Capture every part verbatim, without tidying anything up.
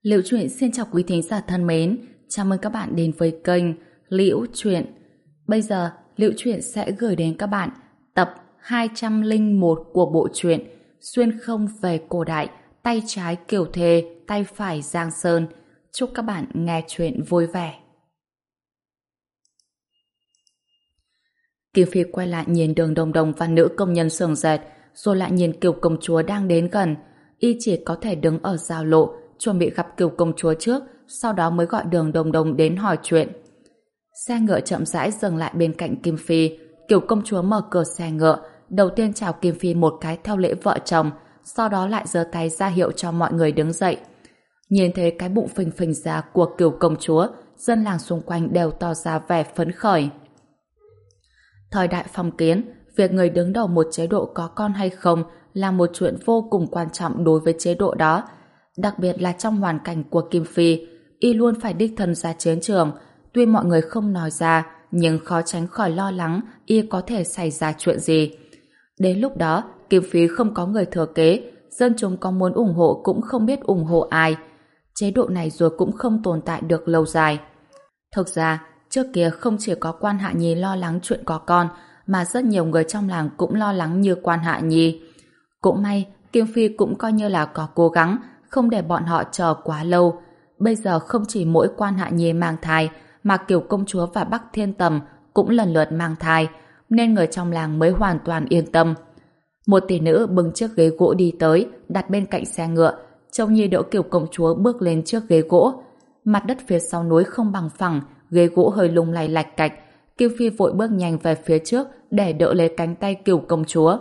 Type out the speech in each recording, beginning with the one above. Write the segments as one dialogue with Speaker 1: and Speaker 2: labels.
Speaker 1: Liễu Chuyện xin chào quý thính giả thân mến, chào mừng các bạn đến với kênh Liễu Chuyện. Bây giờ, Liễu Chuyện sẽ gửi đến các bạn tập hai trăm lẻ một của bộ truyện Xuyên không về cổ đại, tay trái Kiều Thề, tay phải Giang Sơn. Chúc các bạn nghe chuyện vui vẻ. Kim Phi quay lại nhìn Đường Đồng Đồng và nữ công nhân xưởng dệt, rồi lại nhìn Kiều công chúa đang đến gần. Y chỉ có thể đứng ở giao lộ, chuẩn bị gặp Kiều công chúa trước, sau đó mới gọi Đường Đồng Đồng đến hỏi chuyện. Xe ngựa chậm rãi dừng lại bên cạnh Kim Phi. Kiều công chúa mở cửa xe ngựa, đầu tiên chào Kim Phi một cái theo lễ vợ chồng, sau đó lại giơ tay ra hiệu cho mọi người đứng dậy. Nhìn thấy cái bụng phình phình ra của Kiều công chúa, dân làng xung quanh đều tỏ ra vẻ phấn khởi. Thời đại phong kiến, việc người đứng đầu một chế độ có con hay không là một chuyện vô cùng quan trọng đối với chế độ đó. Đặc biệt là trong hoàn cảnh của Kim Phi, y luôn phải đích thân ra chiến trường. Tuy mọi người không nói ra, nhưng khó tránh khỏi lo lắng y có thể xảy ra chuyện gì. Đến lúc đó, Kim Phi không có người thừa kế, dân chúng có muốn ủng hộ cũng không biết ủng hộ ai. Chế độ này rồi cũng không tồn tại được lâu dài. Thực ra, trước kia không chỉ có Quan Hạ Nhi lo lắng chuyện có con, mà rất nhiều người trong làng cũng lo lắng như Quan Hạ Nhi. Cũng may, Kim Phi cũng coi như là có cố gắng, không để bọn họ chờ quá lâu. Bây giờ không chỉ mỗi Quan Hạ Nhi mang thai, mà Kiều công chúa và Bắc Thiên Tầm cũng lần lượt mang thai, nên người trong làng mới hoàn toàn yên tâm. Một tỷ nữ bưng chiếc ghế gỗ đi tới, đặt bên cạnh xe ngựa, trông như đỡ Kiều công chúa bước lên chiếc ghế gỗ. Mặt đất phía sau núi không bằng phẳng, ghế gỗ hơi lung lay lạch cạch. Kim Phi vội bước nhanh về phía trước để đỡ lấy cánh tay Kiều công chúa.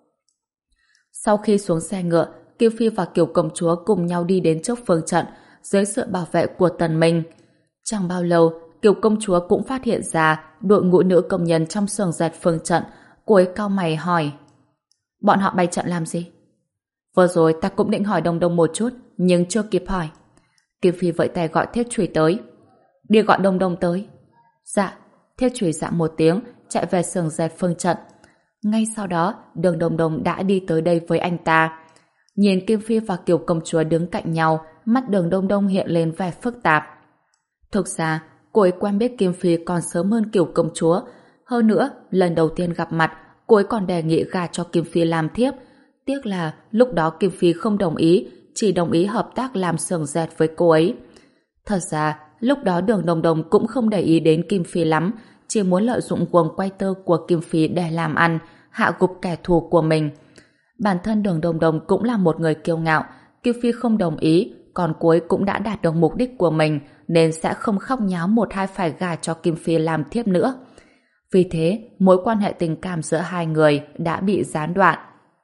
Speaker 1: Sau khi xuống xe ngựa, Kim Phi và Kiều công chúa cùng nhau đi đến trước phương trận dưới sự bảo vệ của Tần Minh. Chẳng bao lâu, Kiều công chúa cũng phát hiện ra đội ngũ nữ công nhân trong xưởng dệt phương trận. Cô ấy cau mày hỏi: bọn họ bày trận làm gì? Vừa rồi ta cũng định hỏi Đồng Đồng một chút, nhưng chưa kịp hỏi. Kim Phi vẫy tay gọi Thiết Chùy tới. Đi gọi Đồng Đồng tới. Dạ. Thiết Chùy dạ một tiếng, chạy về xưởng dệt phương trận. Ngay sau đó, Đường Đồng Đồng đã đi tới đây với anh ta. Nhìn Kim Phi và Kiều công chúa đứng cạnh nhau, mắt Đường Đông Đông hiện lên vẻ phức tạp. Thực ra, cô ấy quen biết Kim Phi còn sớm hơn Kiều công chúa. Hơn nữa, lần đầu tiên gặp mặt, cô ấy còn đề nghị gả cho Kim Phi làm thiếp. Tiếc là lúc đó Kim Phi không đồng ý, chỉ đồng ý hợp tác làm xưởng dệt với cô ấy. Thật ra, lúc đó Đường Đồng Đồng cũng không để ý đến Kim Phi lắm, chỉ muốn lợi dụng guồng quay tơ của Kim Phi để làm ăn, hạ gục kẻ thù của mình. Bản thân Đường Đồng Đồng cũng là một người kiêu ngạo, Kim Phi không đồng ý, còn cô ấy cũng đã đạt được mục đích của mình, nên sẽ không khóc nháo một hai phải gả cho Kim Phi làm thiếp nữa. Vì thế, mối quan hệ tình cảm giữa hai người đã bị gián đoạn.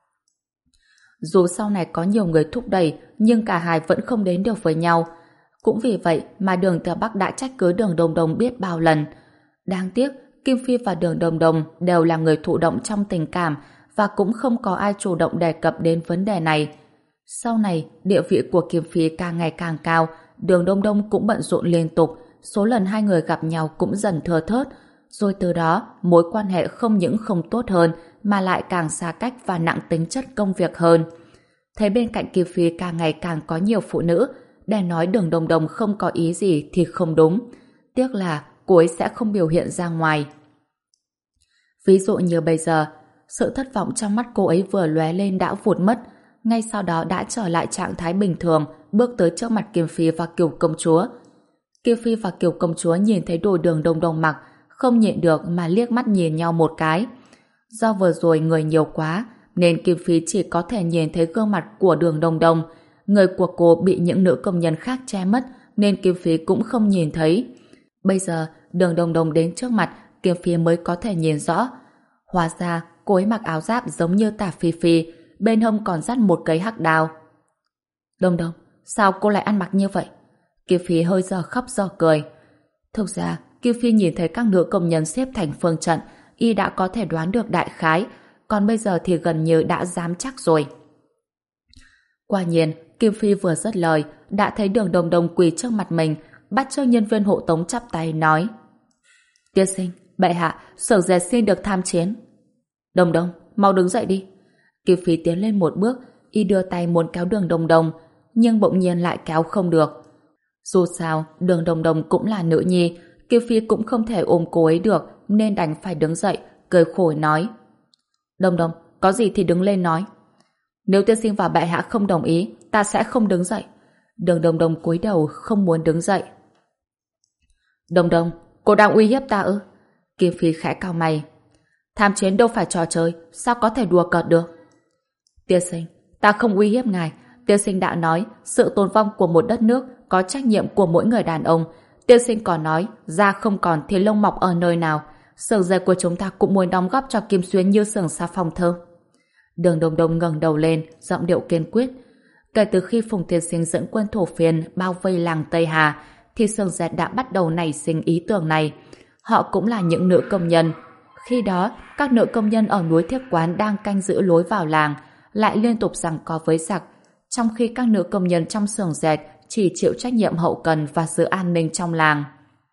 Speaker 1: Dù sau này có nhiều người thúc đẩy, nhưng cả hai vẫn không đến được với nhau. Cũng vì vậy mà Đường Tiểu Bắc đã trách cứ Đường Đồng Đồng biết bao lần. Đáng tiếc, Kim Phi và Đường Đồng Đồng đều là người thụ động trong tình cảm, và cũng không có ai chủ động đề cập đến vấn đề này. Sau này, địa vị của Kim Phi càng ngày càng cao, Đường Đông Đông cũng bận rộn liên tục, số lần hai người gặp nhau cũng dần thưa thớt, rồi từ đó mối quan hệ không những không tốt hơn mà lại càng xa cách và nặng tính chất công việc hơn. Thấy bên cạnh Kim Phi càng ngày càng có nhiều phụ nữ, để nói Đường Đông Đông không có ý gì thì không đúng. Tiếc là cô ấy sẽ không biểu hiện ra ngoài. Ví dụ như bây giờ, sự thất vọng trong mắt cô ấy vừa lóe lên đã vụt mất, ngay sau đó đã trở lại trạng thái bình thường, bước tới trước mặt Kim Phi và Kiều công chúa. Kim Phi và Kiều công chúa nhìn thấy đồ Đường Đông Đông mặc, không nhịn được mà liếc mắt nhìn nhau một cái. Do vừa rồi người nhiều quá, nên Kim Phi chỉ có thể nhìn thấy gương mặt của Đường Đông Đông. Người của cô bị những nữ công nhân khác che mất, nên Kim Phi cũng không nhìn thấy. Bây giờ, Đường Đông Đông đến trước mặt, Kim Phi mới có thể nhìn rõ. Hóa ra, cô ấy mặc áo giáp giống như Tả Phi Phi, bên hông còn dắt một cây hắc đao. Đông Đông, sao cô lại ăn mặc như vậy? Kim Phi hơi giờ khóc giờ cười. Thực ra, Kim Phi nhìn thấy các nữ công nhân xếp thành phương trận, y đã có thể đoán được đại khái, còn bây giờ thì gần như đã dám chắc rồi. Quả nhiên, Kim Phi vừa dứt lời, đã thấy Đường Đông Đông quỳ trước mặt mình, bắt cho nhân viên hộ tống chắp tay nói: Tiên sinh, bệ hạ, xưởng dệt xin được tham chiến. Đông Đông, mau đứng dậy đi. Kim Phi tiến lên một bước, y đưa tay muốn kéo Đường Đông Đông, nhưng bỗng nhiên lại kéo không được. Dù sao, Đường Đồng Đồng cũng là nữ nhi, Kiều Phi cũng không thể ôm cô ấy được, nên đành phải đứng dậy, cười khổ nói. Đồng Đồng, có gì thì đứng lên nói. Nếu tiên sinh và bệ hạ không đồng ý, ta sẽ không đứng dậy. Đường Đồng Đồng cúi đầu không muốn đứng dậy. Đồng Đồng, cô đang uy hiếp ta ư? Kim Phi khẽ cau mày. Tham chiến đâu phải trò chơi, sao có thể đùa cợt được? Tiên sinh, ta không uy hiếp ngài. Tiên sinh đã nói sự tồn vong của một đất nước có trách nhiệm của mỗi người đàn ông. Tiên sinh còn nói da không còn thì lông mọc ở nơi nào. Xưởng dệt của chúng ta cũng muốn đóng góp cho Kim Xuyến như xưởng xà phòng thơ. Đường Đồng Đồng ngẩng đầu lên, giọng điệu kiên quyết. Kể từ khi Phùng Tiên Sinh dẫn quân thổ phiên bao vây làng Tây Hà, thì xưởng dệt đã bắt đầu nảy sinh ý tưởng này. Họ cũng là những nữ công nhân. Khi đó, các nữ công nhân ở núi Thiếp Quán đang canh giữ lối vào làng, lại liên tục giằng co với giặc, trong khi các nữ công nhân trong xưởng dệt chỉ chịu trách nhiệm hậu cần và giữ an ninh trong làng.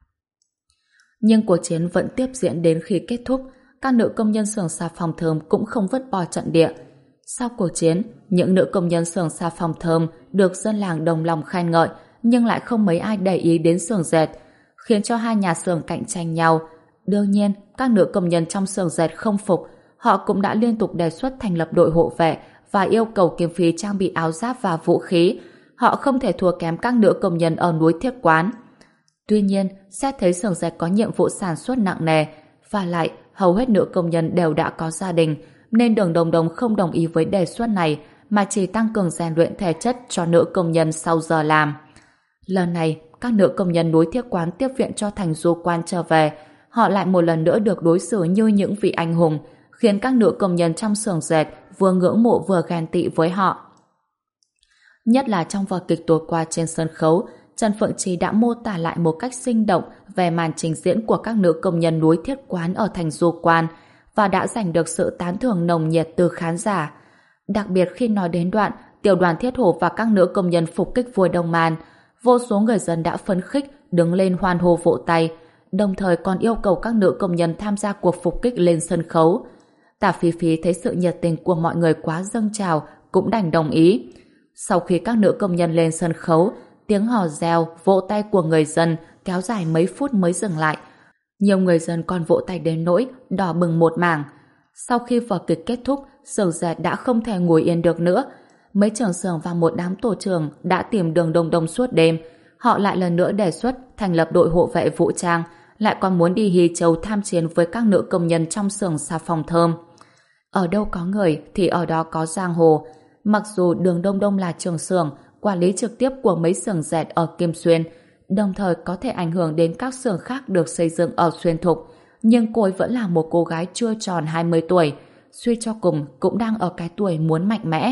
Speaker 1: Nhưng cuộc chiến vẫn tiếp diễn đến khi kết thúc, các nữ công nhân xưởng xà phòng thơm cũng không vứt bỏ trận địa. Sau cuộc chiến, những nữ công nhân xưởng xà phòng thơm được dân làng đồng lòng khen ngợi, nhưng lại không mấy ai để ý đến xưởng dệt, khiến cho hai nhà xưởng cạnh tranh nhau. Đương nhiên, các nữ công nhân trong xưởng dệt không phục, họ cũng đã liên tục đề xuất thành lập đội hộ vệ và yêu cầu Kim Phi trang bị áo giáp và vũ khí. Họ không thể thua kém các nữ công nhân ở núi Thiếp Quán. Tuy nhiên, xét thấy xưởng dệt có nhiệm vụ sản xuất nặng nề, và lại hầu hết nữ công nhân đều đã có gia đình, nên Đường Đồng Đồng không đồng ý với đề xuất này, mà chỉ tăng cường rèn luyện thể chất cho nữ công nhân sau giờ làm. Lần này, các nữ công nhân núi Thiếp Quán tiếp viện cho thành du quan trở về, họ lại một lần nữa được đối xử như những vị anh hùng, khiến các nữ công nhân trong xưởng dệt vừa ngưỡng mộ vừa ghen tị với họ. Nhất là trong vở kịch tối qua trên sân khấu, Trần Phượng Trì đã mô tả lại một cách sinh động về màn trình diễn của các nữ công nhân núi Thiết Quán ở thành du quan và đã giành được sự tán thưởng nồng nhiệt từ khán giả. Đặc biệt khi nói đến đoạn tiểu đoàn Thiết Hổ và các nữ công nhân phục kích vua Đông Man, vô số người dân đã phấn khích đứng lên hoan hô vỗ tay, đồng thời còn yêu cầu các nữ công nhân tham gia cuộc phục kích lên sân khấu. Tả Phi Phi thấy sự nhiệt tình của mọi người quá dâng trào, cũng đành đồng ý. Sau khi các nữ công nhân lên sân khấu, tiếng hò reo, vỗ tay của người dân kéo dài mấy phút mới dừng lại. Nhiều người dân còn vỗ tay đến nỗi đỏ bừng một mảng. Sau khi vở kịch kết thúc, xưởng dệt đã không thể ngồi yên được nữa. Mấy trưởng xưởng và một đám tổ trưởng đã tìm Đường Đồng Đồng suốt đêm. Họ lại lần nữa đề xuất thành lập đội hộ vệ vũ trang, lại còn muốn đi Hy Châu tham chiến với các nữ công nhân trong xưởng xà phòng thơm. Ở đâu có người thì ở đó có giang hồ. Mặc dù Đường Đông Đông là trưởng xưởng, quản lý trực tiếp của mấy xưởng dệt ở Kim Xuyên, đồng thời có thể ảnh hưởng đến các xưởng khác được xây dựng ở Xuyên Thục, nhưng cô ấy vẫn là một cô gái chưa tròn hai mươi tuổi, suy cho cùng cũng đang ở cái tuổi muốn mạnh mẽ.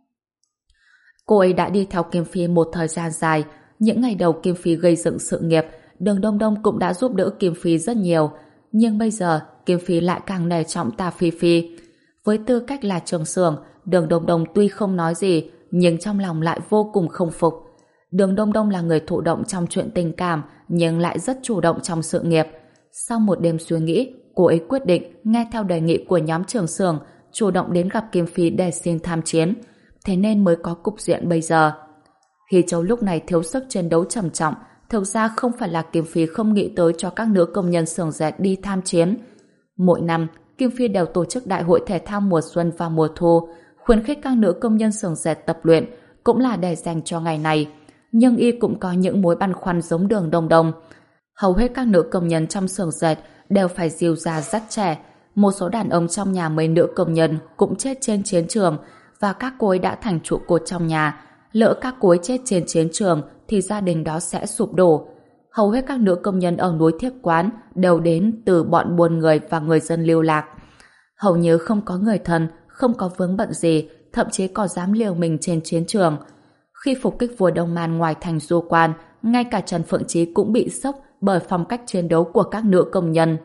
Speaker 1: Cô ấy đã đi theo Kim Phi một thời gian dài. Những ngày đầu Kim Phi gây dựng sự nghiệp, Đường Đông Đông cũng đã giúp đỡ Kim Phi rất nhiều. Nhưng bây giờ, Kim Phi lại càng nể trọng Tả Phi Phi. Với tư cách là trưởng xưởng, Đường Đông Đông tuy không nói gì, nhưng trong lòng lại vô cùng không phục. Đường Đông Đông là người thụ động trong chuyện tình cảm, nhưng lại rất chủ động trong sự nghiệp. Sau một đêm suy nghĩ, cô ấy quyết định nghe theo đề nghị của nhóm trưởng xưởng, chủ động đến gặp Kim Phi để xin tham chiến. Thế nên mới có cục diện bây giờ. Hy Châu lúc này thiếu sức chiến đấu trầm trọng, thực ra không phải là Kim Phi không nghĩ tới cho các nữ công nhân xưởng dệt đi tham chiến. Mỗi năm, Kim Phi đều tổ chức đại hội thể thao mùa xuân và mùa thu, khuyến khích các nữ công nhân xưởng dệt tập luyện, cũng là để dành cho ngày này. Nhưng y cũng có những mối băn khoăn giống Đường Đông Đông. Hầu hết các nữ công nhân trong xưởng dệt đều phải dìu già dắt trẻ. Một số đàn ông trong nhà mấy nữ công nhân cũng chết trên chiến trường, và các cô ấy đã thành trụ cột trong nhà. Lỡ các cô ấy chết trên chiến trường thì gia đình đó sẽ sụp đổ. Hầu hết các nữ công nhân ở núi Thiếp Quán đều đến từ bọn buôn người và người dân lưu lạc. Hầu như không có người thân, không có vướng bận gì, thậm chí còn dám liều mình trên chiến trường. Khi phục kích vua Đông Man ngoài thành du quan, ngay cả Trần Phượng Trí cũng bị sốc bởi phong cách chiến đấu của các nữ công nhân.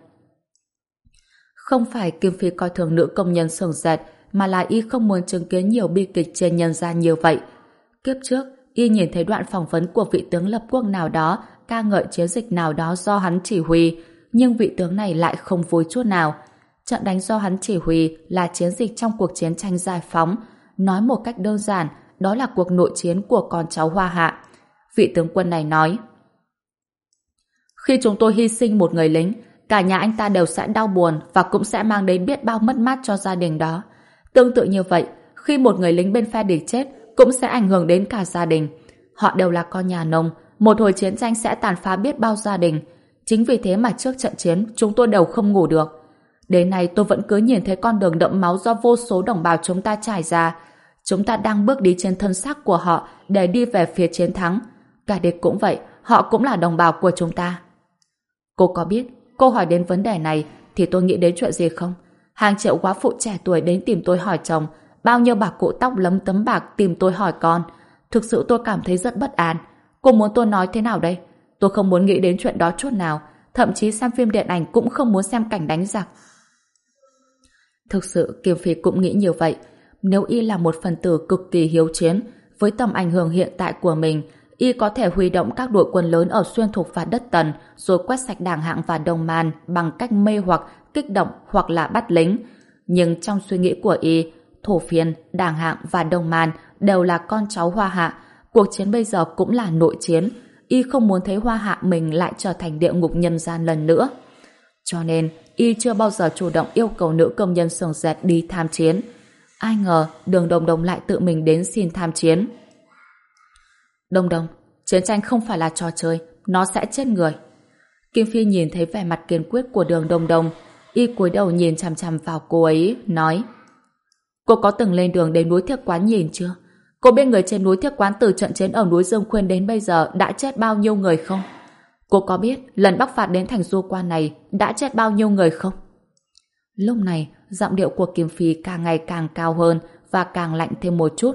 Speaker 1: Không phải Kim Phi coi thường nữ công nhân xưởng dệt, mà là y không muốn chứng kiến nhiều bi kịch trên nhân gian như vậy. Kiếp trước, y nhìn thấy đoạn phỏng vấn của vị tướng lập quốc nào đó ca ngợi chiến dịch nào đó do hắn chỉ huy, nhưng vị tướng này lại không vui chút nào. Trận đánh do hắn chỉ huy là chiến dịch trong cuộc chiến tranh giải phóng. Nói một cách đơn giản, đó là cuộc nội chiến của con cháu Hoa Hạ. Vị tướng quân này nói: khi chúng tôi hy sinh một người lính, cả nhà anh ta đều sẽ đau buồn và cũng sẽ mang đến biết bao mất mát cho gia đình đó. Tương tự như vậy, khi một người lính bên phe địch chết, cũng sẽ ảnh hưởng đến cả gia đình. Họ đều là con nhà nông, một hồi chiến tranh sẽ tàn phá biết bao gia đình. Chính vì thế mà trước trận chiến, chúng tôi đều không ngủ được. Đến nay tôi vẫn cứ nhìn thấy con đường đẫm máu do vô số đồng bào chúng ta trải ra. Chúng ta đang bước đi trên thân xác của họ để đi về phía chiến thắng. Cả địch cũng vậy, họ cũng là đồng bào của chúng ta. Cô có biết, cô hỏi đến vấn đề này thì tôi nghĩ đến chuyện gì không? Hàng triệu quá phụ trẻ tuổi đến tìm tôi hỏi chồng, bao nhiêu bà cụ tóc lấm tấm bạc tìm tôi hỏi con. Thực sự tôi cảm thấy rất bất an. Cô muốn tôi nói thế nào đây? Tôi không muốn nghĩ đến chuyện đó chút nào, thậm chí xem phim điện ảnh cũng không muốn xem cảnh đánh giặc. Thực sự Kiều Phi cũng nghĩ như vậy. Nếu y là một phần tử cực kỳ hiếu chiến, với tầm ảnh hưởng hiện tại của mình, y có thể huy động các đội quân lớn ở Xuyên Thục và Đất Tần rồi quét sạch Đảng Hạng và Đồng Man bằng cách mê hoặc, kích động hoặc là bắt lính. Nhưng trong suy nghĩ của y, Thổ Phiên, Đảng Hạng và Đồng Man đều là con cháu Hoa Hạ. Cuộc chiến bây giờ cũng là nội chiến. Y không muốn thấy Hoa Hạ mình lại trở thành địa ngục nhân gian lần nữa. Cho nên, y chưa bao giờ chủ động yêu cầu nữ công nhân xưởng dệt đi tham chiến. Ai ngờ Đường Đồng Đồng lại tự mình đến xin tham chiến. Đồng Đồng, chiến tranh không phải là trò chơi, nó sẽ chết người. Kim Phi nhìn thấy vẻ mặt kiên quyết của Đường Đồng Đồng, y cúi đầu nhìn chằm chằm vào cô ấy, nói: cô có từng lên đường đến núi Thiếc Quán nhìn chưa? Cô biết người trên núi Thiếc Quán từ trận chiến ở núi Dương Khuyên đến bây giờ đã chết bao nhiêu người không? Cô có biết lần Bắc phạt đến thành Du Quan này đã chết bao nhiêu người không? Lúc này, giọng điệu của Kim Phi càng ngày càng cao hơn và càng lạnh thêm một chút.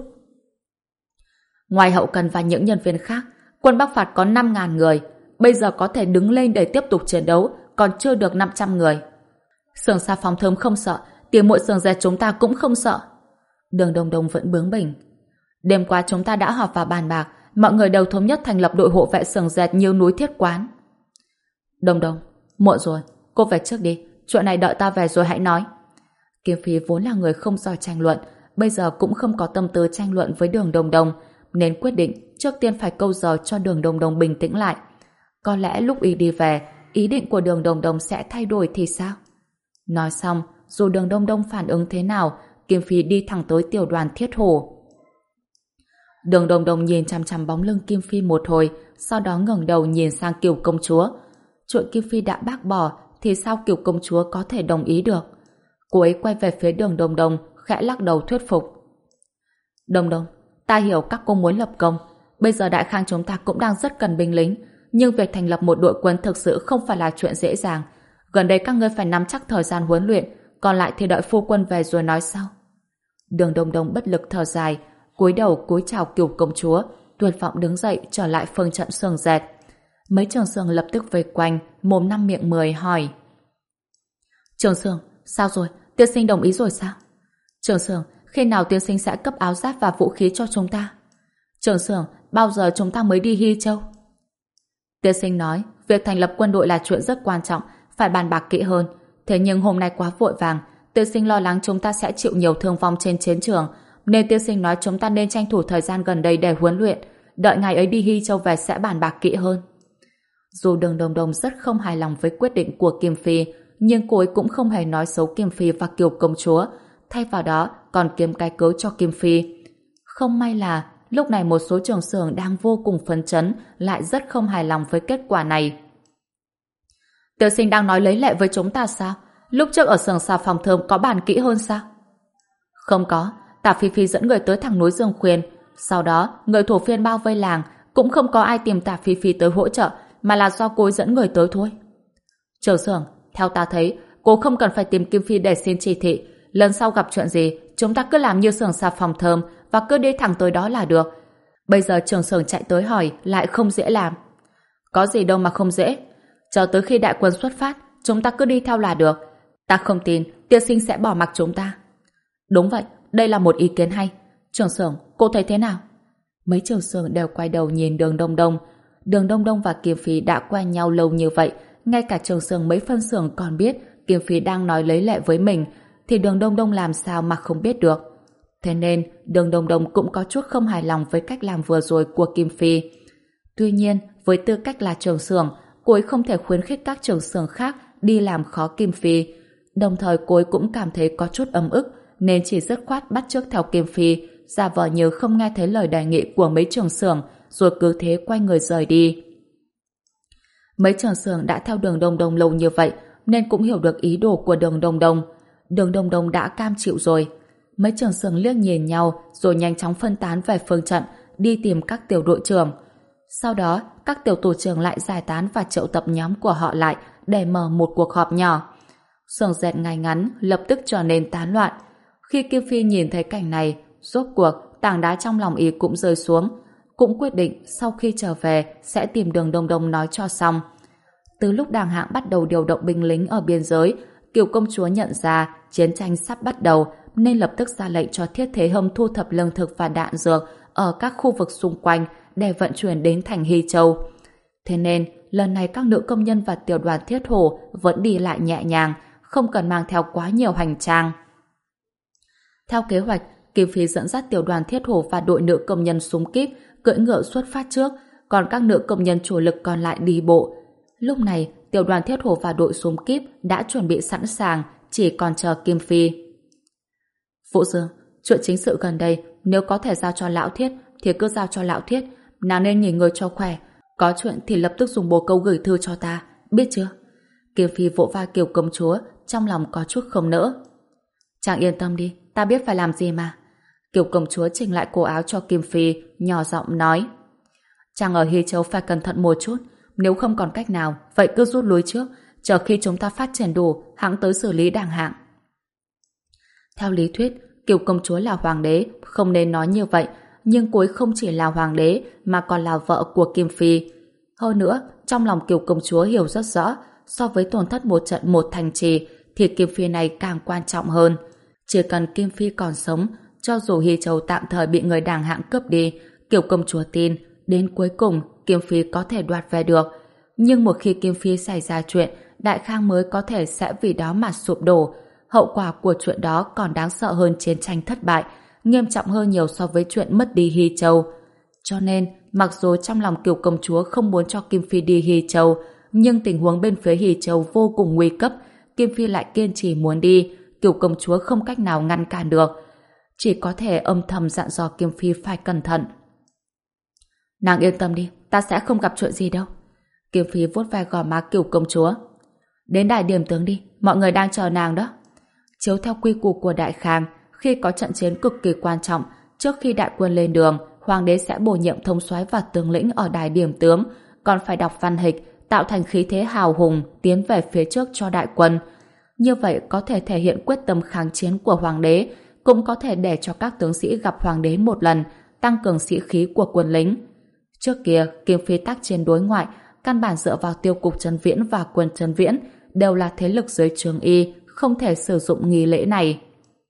Speaker 1: Ngoài hậu cần và những nhân viên khác, quân Bắc phạt có năm nghìn người, bây giờ có thể đứng lên để tiếp tục chiến đấu, còn chưa được năm trăm người. Xưởng xà phòng Thơm không sợ, tiền muội xưởng dệt chúng ta cũng không sợ. Đường Đồng Đồng vẫn bướng bỉnh. Đêm qua chúng ta đã họp và bàn bạc, mọi người đều thống nhất thành lập đội hộ vệ xưởng dệt như núi Thiết Quán. Đồng Đồng, muộn rồi, cô về trước đi, chuyện này đợi ta về rồi hãy nói. Kim Phi vốn là người không giỏi tranh luận, bây giờ cũng không có tâm tư tranh luận với Đường Đồng Đồng, nên quyết định trước tiên phải câu giờ cho Đường Đồng Đồng bình tĩnh lại. Có lẽ lúc y đi về, ý định của Đường Đồng Đồng sẽ thay đổi thì sao? Nói xong, dù Đường Đồng Đồng phản ứng thế nào, Kim Phi đi thẳng tới tiểu đoàn Thiết Hổ. Đường Đồng Đồng nhìn chằm chằm bóng lưng Kim Phi một hồi, sau đó ngẩng đầu nhìn sang Kiều công chúa. Chuyện Kim Phi đã bác bỏ, thì sao Kiều công chúa có thể đồng ý được? Cô ấy quay về phía Đường Đồng Đồng, khẽ lắc đầu thuyết phục. Đồng Đồng, ta hiểu các cô muốn lập công. Bây giờ Đại Khang chúng ta cũng đang rất cần binh lính, nhưng việc thành lập một đội quân thực sự không phải là chuyện dễ dàng. Gần đây các ngươi phải nắm chắc thời gian huấn luyện, còn lại thì đợi phu quân về rồi nói sau. Đường Đồng Đồng bất lực thở dài, cúi đầu cúi chào Kiều công chúa, tuyệt vọng đứng dậy trở lại phương trận xưởng dệt. Mấy trường xưởng lập tức vây quanh, mồm năm miệng mười hỏi: Trường xưởng, sao rồi? Tiên sinh đồng ý rồi sao? Trường xưởng, khi nào tiên sinh sẽ cấp áo giáp và vũ khí cho chúng ta? Trường xưởng, bao giờ chúng ta mới đi Hy Châu? Tiên sinh nói, việc thành lập quân đội là chuyện rất quan trọng, phải bàn bạc kỹ hơn. Thế nhưng hôm nay quá vội vàng, tiên sinh lo lắng chúng ta sẽ chịu nhiều thương vong trên chiến trường, nên tiên sinh nói chúng ta nên tranh thủ thời gian gần đây để huấn luyện, đợi ngày ấy đi Hy Châu về sẽ bàn bạc kỹ hơn. Dù Đường Đồng Đồng rất không hài lòng với quyết định của Kim Phi, nhưng cô ấy cũng không hề nói xấu Kim Phi và Kiều công chúa, thay vào đó còn kiếm cái cớ cho Kim Phi. Không may là lúc này một số trường xưởng đang vô cùng phấn chấn lại rất không hài lòng với kết quả này. Tiên sinh đang nói lấy lệ với chúng ta sao? Lúc trước ở xưởng xà phòng Thơm có bàn kỹ hơn sao? Không có, Tả Phi Phi dẫn người tới thẳng núi Dương Khuyên, sau đó người Thổ Phiên bao vây làng, cũng không có ai tìm Tả Phi Phi tới hỗ trợ, mà là do cô ấy dẫn người tới thôi. Trường xưởng, theo ta thấy, cô không cần phải tìm Kim Phi để xin chỉ thị. Lần sau gặp chuyện gì, chúng ta cứ làm như xưởng xà phòng Thơm và cứ đi thẳng tới đó là được. Bây giờ trường xưởng chạy tới hỏi lại không dễ làm. Có gì đâu mà không dễ. Chờ tới khi đại quân xuất phát, chúng ta cứ đi theo là được. Ta không tin tiên sinh sẽ bỏ mặc chúng ta. Đúng vậy, đây là một ý kiến hay. Trường xưởng, cô thấy thế nào? Mấy trường xưởng đều quay đầu nhìn Đường Đông Đông. Đường Đông Đông và Kim Phi đã quen nhau lâu như vậy, ngay cả trường xưởng mấy phân xưởng còn biết Kim Phi đang nói lấy lệ với mình, thì Đường Đông Đông làm sao mà không biết được. Thế nên Đường Đông Đông cũng có chút không hài lòng với cách làm vừa rồi của Kim Phi. Tuy nhiên, với tư cách là trưởng xưởng, cô ấy không thể khuyến khích các trưởng xưởng khác đi làm khó Kim Phi. Đồng thời cô ấy cũng cảm thấy có chút ấm ức, nên chỉ dứt khoát bắt chước theo Kim Phi, giả vờ như không nghe thấy lời đề nghị của mấy trưởng xưởng, rồi cứ thế quay người rời đi. Mấy trưởng xưởng đã theo Đường Đông Đông lâu như vậy, nên cũng hiểu được ý đồ của Đường Đông Đông. Đường Đông Đông đã cam chịu rồi. Mấy trưởng xưởng liếc nhìn nhau, rồi nhanh chóng phân tán về phương trận, đi tìm các tiểu đội trưởng. Sau đó, các tiểu tổ trưởng lại giải tán và triệu tập nhóm của họ lại để mở một cuộc họp nhỏ. Xưởng dệt ngay ngắn lập tức trở nên tán loạn. Khi Kim Phi nhìn thấy cảnh này, rốt cuộc tảng đá trong lòng y cũng rơi xuống, cũng quyết định sau khi trở về sẽ tìm Đường Đông Đông nói cho xong. Từ lúc Đàng Hạng bắt đầu điều động binh lính ở biên giới, Kiều công chúa nhận ra chiến tranh sắp bắt đầu nên lập tức ra lệnh cho Thiết Thế Hâm thu thập lương thực và đạn dược ở các khu vực xung quanh để vận chuyển đến thành Hy Châu. Thế nên, lần này các nữ công nhân và tiểu đoàn Thiết Hổ vẫn đi lại nhẹ nhàng, không cần mang theo quá nhiều hành trang. Theo kế hoạch, Kim Phi dẫn dắt tiểu đoàn Thiết Hổ và đội nữ công nhân súng kíp cưỡi ngựa xuất phát trước, còn các nữ công nhân chủ lực còn lại đi bộ. Lúc này, tiểu đoàn Thiết Hổ và đội súng kíp đã chuẩn bị sẵn sàng, chỉ còn chờ Kim Phi. Vũ Dương, chuyện chính sự gần đây, nếu có thể giao cho Lão Thiết thì cứ giao cho Lão Thiết, nào nên nghỉ ngơi cho khỏe. Có chuyện thì lập tức dùng bồ câu gửi thư cho ta, biết chưa? Kim Phi vỗ vai Kiều công chúa, trong lòng có chút không nỡ. Chàng yên tâm đi, ta biết phải làm gì mà. Kiều công chúa chỉnh lại cổ áo cho Kim Phi, nhỏ giọng nói. Chàng ở Hy Châu phải cẩn thận một chút, nếu không còn cách nào, vậy cứ rút lui trước, chờ khi chúng ta phát triển đủ, hãng tới xử lý Đàng Hạng. Theo lý thuyết, Kiều công chúa là hoàng đế, không nên nói như vậy, nhưng cô ấy không chỉ là hoàng đế mà còn là vợ của Kim Phi. Hơn nữa, trong lòng Kiều công chúa hiểu rất rõ, so với tổn thất một trận một thành trì thì Kim Phi này càng quan trọng hơn. Chỉ cần Kim Phi còn sống, cho dù Hy Châu tạm thời bị người Đàng Hạng cướp đi, Kiều công chúa tin đến cuối cùng Kim Phi có thể đoạt về được. Nhưng một khi Kim Phi xảy ra chuyện, Đại Khang mới có thể sẽ vì đó mà sụp đổ. Hậu quả của chuyện đó còn đáng sợ hơn chiến tranh thất bại, nghiêm trọng hơn nhiều so với chuyện mất đi Hy Châu. Cho nên, mặc dù trong lòng Kiều công chúa không muốn cho Kim Phi đi Hy Châu, nhưng tình huống bên phía Hy Châu vô cùng nguy cấp, Kim Phi lại kiên trì muốn đi, Kiều công chúa không cách nào ngăn cản được. Chỉ có thể âm thầm dặn dò Kim Phi phải cẩn thận. Nàng yên tâm đi, ta sẽ không gặp chuyện gì đâu. Kim Phi vuốt vai gò má Kiều công chúa. Đến đại điểm tướng đi, mọi người đang chờ nàng đó. Chiếu theo quy củ của Đại Khang, khi có trận chiến cực kỳ quan trọng, trước khi đại quân lên đường, hoàng đế sẽ bổ nhiệm thống soái và tướng lĩnh ở đài điểm tướng, còn phải đọc văn hịch, tạo thành khí thế hào hùng tiến về phía trước cho đại quân. Như vậy có thể thể hiện quyết tâm kháng chiến của hoàng đế, cũng có thể để cho các tướng sĩ gặp hoàng đế một lần, tăng cường sĩ khí của quân lính. Trước kia, Kim Phi tác chiến đối ngoại, căn bản dựa vào tiêu cục Trấn Viễn và quân Trấn Viễn, đều là thế lực dưới trướng y, không thể sử dụng nghi lễ này.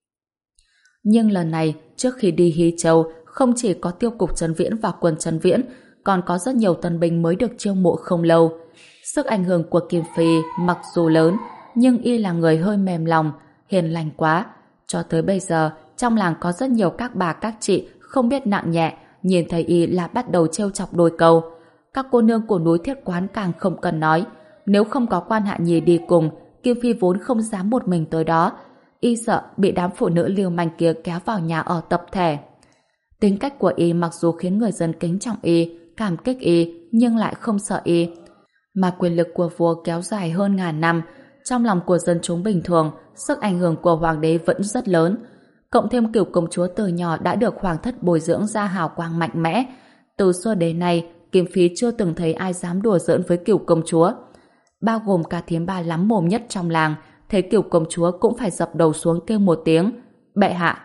Speaker 1: Nhưng lần này, trước khi đi Hy Châu, không chỉ có tiêu cục Trấn Viễn và quân Trấn Viễn, còn có rất nhiều tân binh mới được chiêu mộ không lâu. Sức ảnh hưởng của Kim Phi mặc dù lớn, nhưng y là người hơi mềm lòng, hiền lành quá. Cho tới bây giờ, trong làng có rất nhiều các bà các chị không biết nặng nhẹ, nhìn thấy y là bắt đầu trêu chọc đôi câu. Các cô nương của núi Thiết Quán càng không cần nói. Nếu không có Quan Hạ Nhi đi cùng, Kim Phi vốn không dám một mình tới đó. Y sợ bị đám phụ nữ liều manh kia kéo vào nhà ở tập thể. Tính cách của y mặc dù khiến người dân kính trọng y, cảm kích y, nhưng lại không sợ y. Mà quyền lực của vua kéo dài hơn ngàn năm, trong lòng của dân chúng bình thường, sức ảnh hưởng của hoàng đế vẫn rất lớn. Cộng thêm Kiều công chúa từ nhỏ đã được hoàng thất bồi dưỡng ra hào quang mạnh mẽ. Từ xưa đến nay, Kim Phi chưa từng thấy ai dám đùa giỡn với Kiều công chúa. Bao gồm cả thiếm ba lắm mồm nhất trong làng, thấy Kiều công chúa cũng phải dập đầu xuống kêu một tiếng, bệ hạ.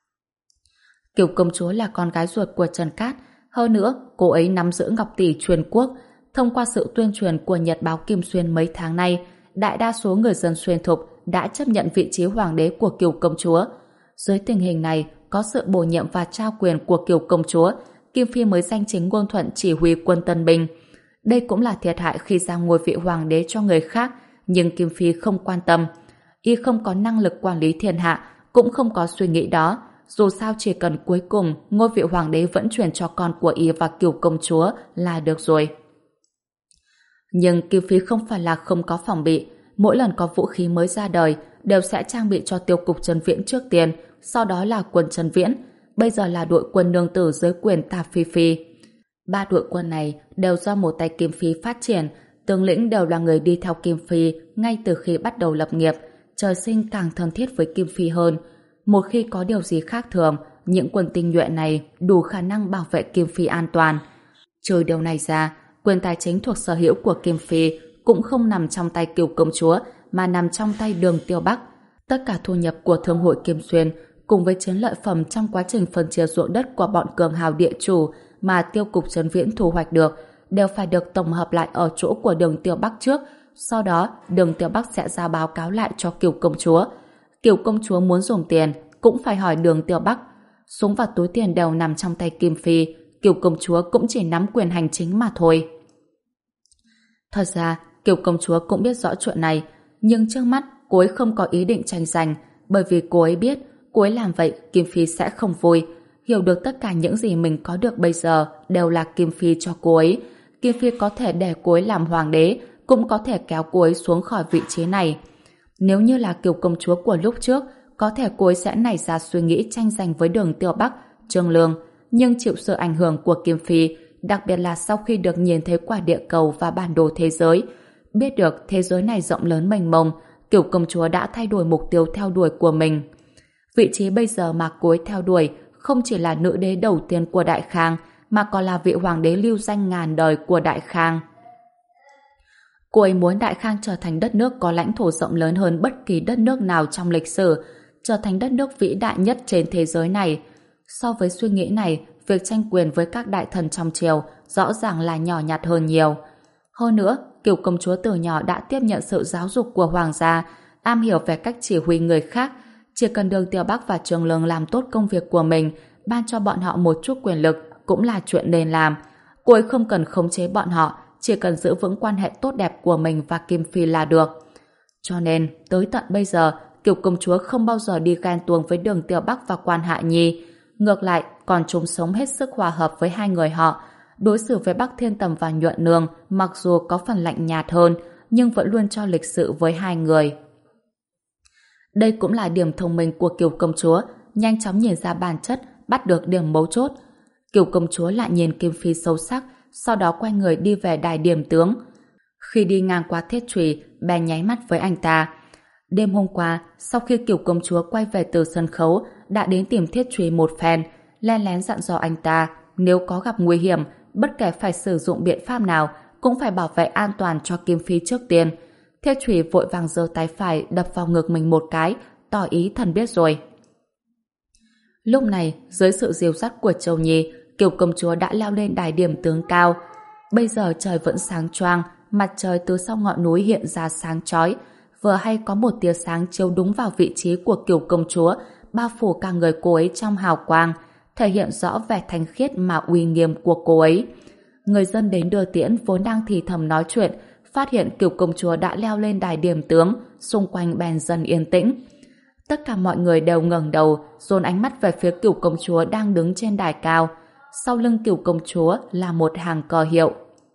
Speaker 1: Kiều công chúa là con gái ruột của Trần Cát, hơn nữa cô ấy nắm giữ ngọc tỷ truyền quốc. Thông qua sự tuyên truyền của Nhật báo Kim Xuyên mấy tháng nay, đại đa số người dân Xuyên Thục đã chấp nhận vị trí hoàng đế của Kiều công chúa. Dưới tình hình này, có sự bổ nhiệm và trao quyền của Kiều công chúa, Kim Phi mới danh chính ngôn thuận chỉ huy quân tân binh. Đây cũng là thiệt hại khi giao ngôi vị hoàng đế cho người khác, nhưng Kim Phi không quan tâm. Y không có năng lực quản lý thiên hạ, cũng không có suy nghĩ đó. dù sao chỉ cần cuối cùng ngôi vị hoàng đế vẫn truyền cho con của y và Cửu công chúa là được rồi. Nhưng Kim Phi không phải là không có phòng bị, mỗi lần có vũ khí mới ra đời đều sẽ trang bị cho tiêu cục Trấn Viễn trước tiên, sau đó là quân Trấn Viễn, bây giờ là đội quân nương tử dưới quyền Tả Phi Phi. Ba đội quân này đều do một tay Kim Phi phát triển, tướng lĩnh đều là người đi theo Kim Phi ngay từ khi bắt đầu lập nghiệp, trời sinh càng thân thiết với Kim Phi hơn. Một khi có điều gì khác thường, những quân tinh nhuệ này đủ khả năng bảo vệ Kim Phi an toàn. Trừ điều này ra, quyền tài chính thuộc sở hữu của Kim Phi cũng không nằm trong tay Cửu công chúa mà nằm trong tay Đường Tiêu Bắc. Tất cả thu nhập của Thương hội Kim Xuyên cùng với chiến lợi phẩm trong quá trình phân chia ruộng đất của bọn cường hào địa chủ mà tiêu cục Trấn Viễn thu hoạch được đều phải được tổng hợp lại ở chỗ của Đường Tiêu Bắc trước, sau đó Đường Tiêu Bắc sẽ ra báo cáo lại cho Cửu công chúa. Cửu công chúa muốn dùng tiền cũng phải hỏi Đường Tiêu Bắc. Súng và túi tiền đều nằm trong tay Kim Phi, Cửu công chúa cũng chỉ nắm quyền hành chính mà thôi. Thật ra, Cửu công chúa cũng biết rõ chuyện này, nhưng trước mắt cô ấy không có ý định tranh giành, bởi vì cô ấy biết cô ấy làm vậy Kim Phi sẽ không vui. Hiểu được tất cả những gì mình có được bây giờ đều là Kim Phi cho cô ấy. Kim Phi có thể để cô ấy làm hoàng đế, cũng có thể kéo cô ấy xuống khỏi vị trí này. Nếu như là Cửu công chúa của lúc trước, có thể cô ấy sẽ nảy ra suy nghĩ tranh giành với Đường Tiêu Bắc, Trương Lương, nhưng chịu sự ảnh hưởng của Kim Phi, đặc biệt là sau khi được nhìn thấy quả địa cầu và bản đồ thế giới, biết được thế giới này rộng lớn mênh mông, Cửu công chúa đã thay đổi mục tiêu theo đuổi của mình. Vị trí bây giờ mà cô ấy theo đuổi không chỉ là nữ đế đầu tiên của Đại Khang, mà còn là vị hoàng đế lưu danh ngàn đời của Đại Khang. Cô ấy muốn Đại Khang trở thành đất nước có lãnh thổ rộng lớn hơn bất kỳ đất nước nào trong lịch sử, trở thành đất nước vĩ đại nhất trên thế giới này. So với suy nghĩ này, việc tranh quyền với các đại thần trong triều rõ ràng là nhỏ nhặt hơn nhiều. Hơn nữa, Cửu công chúa từ nhỏ đã tiếp nhận sự giáo dục của hoàng gia, am hiểu về cách chỉ huy người khác. Chỉ cần Đường Tiêu Bắc và Trương Lương làm tốt công việc của mình, ban cho bọn họ một chút quyền lực cũng là chuyện nên làm. Cô ấy không cần khống chế bọn họ, chỉ cần giữ vững quan hệ tốt đẹp của mình và Kim Phi là được. Cho nên, tới tận bây giờ, Cửu công chúa không bao giờ đi ghen tuông với Đường Tiêu Bắc và Quan Hạ Nhi. Ngược lại, còn chung sống hết sức hòa hợp với hai người họ. Đối xử với Bắc Thiên Tầm và Nhuận Nương mặc dù có phần lạnh nhạt hơn, nhưng vẫn luôn cho lịch sự với hai người. Đây cũng là điểm thông minh của Cửu công chúa, nhanh chóng nhìn ra bản chất, bắt được điểm mấu chốt. Cửu công chúa lại nhìn Kim Phi sâu sắc, sau đó quay người đi về đài điểm tướng. Khi đi ngang qua Thiết Trùy, bèn nháy mắt với anh ta. Đêm hôm qua, sau khi Cửu công chúa quay về từ sân khấu, đã đến tìm Thiết Trùy một phen, len lén dặn dò anh ta, nếu có gặp nguy hiểm, bất kể phải sử dụng biện pháp nào, cũng phải bảo vệ an toàn cho Kim Phi trước tiên. Thiết Trùy vội vàng giơ tay phải đập vào ngực mình một cái, tỏ ý thần biết rồi. Lúc này, dưới sự dìu dắt của Châu Nhi, Cửu công chúa đã leo lên đài điểm tướng cao. Bây giờ trời vẫn sáng choang, mặt trời từ sau ngọn núi hiện ra sáng chói. Vừa hay có một tia sáng chiếu đúng vào vị trí của Cửu công chúa, bao phủ cả người cô ấy trong hào quang, thể hiện rõ vẻ thanh khiết mà uy nghiêm của cô ấy. Người dân đến đưa tiễn vốn đang thì thầm nói chuyện, phát hiện Cửu công chúa đã leo lên đài điểm tướng, xung quanh bèn dần yên tĩnh. Tất cả mọi người đều ngẩng đầu, dồn ánh mắt về phía Cửu công chúa đang đứng trên đài cao. Sau lưng Cửu công chúa là một hàng cờ hiệu.